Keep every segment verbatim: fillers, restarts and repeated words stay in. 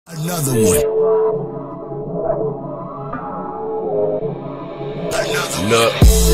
Another one. Look,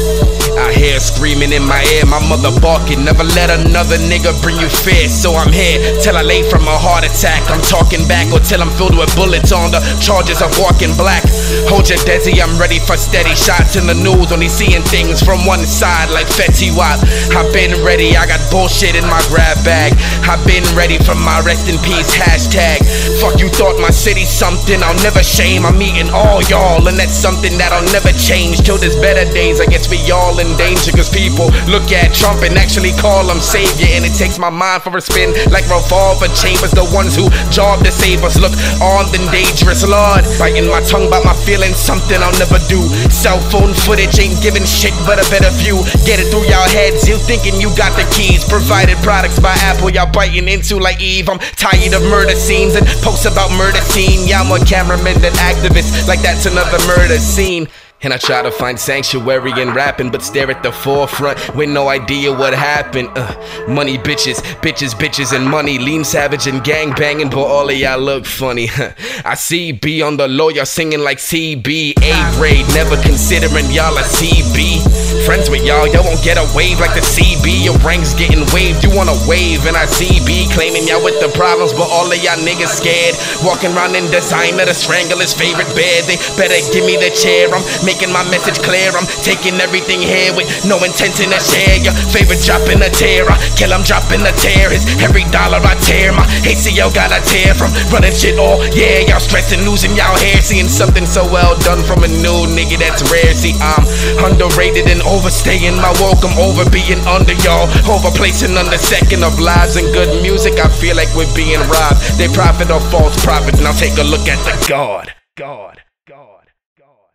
I hear screaming in my ear, my mother barking. Never let another nigga bring you fear. So I'm here till I lay from a heart attack. I'm talking back or till I'm filled with bullets on the charges of walking black. Hold your desi, I'm ready for steady shots in the news. Only seeing things from one side like Fetty Wap. I've been ready, I got bullshit in my grab bag. I've been ready for my rest in peace hashtag. Fuck you thought my city's something I'll never shame. I'm eating all y'all and that's something that'll never change. Till there's better days, I guess we all in danger. Cause people look at Trump and actually call him savior. And it takes my mind for a spin like revolver chambers. The ones who job to save us look armed and dangerous. Lord, biting my tongue about my feelings, something I'll never do. Cell phone footage ain't giving shit but a better view. Get it through y'all heads, you thinking you got the keys. Provided products by Apple, y'all biting into like Eve. I'm tired of murder scenes and posts about murder scene. Y'all more cameramen than activists, like that's another murder scene. And I try to find sanctuary in rapping, but stare at the forefront with no idea what happened. uh, Money, bitches, bitches, bitches, and money. Lean savage and gang banging, but all of y'all look funny. I see B on the low, y'all singing like C B. A-grade, never considering y'all a C B. Friends with y'all, y'all won't get a wave like the C B. Your rank's getting waved, you want a wave, and I C B. Claiming y'all with the problems, but all of y'all niggas scared. Walking around in designer to strangle his favorite bed. They better give me the chair, I'm making my message clear. I'm taking everything here with no intention to share. Your favorite dropping a tear, I kill him dropping a tear. It's every dollar I tear. My A C L got a tear from running shit all yeah. Y'all stressing, losing y'all hair. Seeing something so well done from a new nigga that's rare. See, I'm underrated and overstaying my welcome. Over being under y'all, overplacing under second of lives and good music. I feel like we're being robbed. They profit or false profit. Now take a look at the God. God. God. God.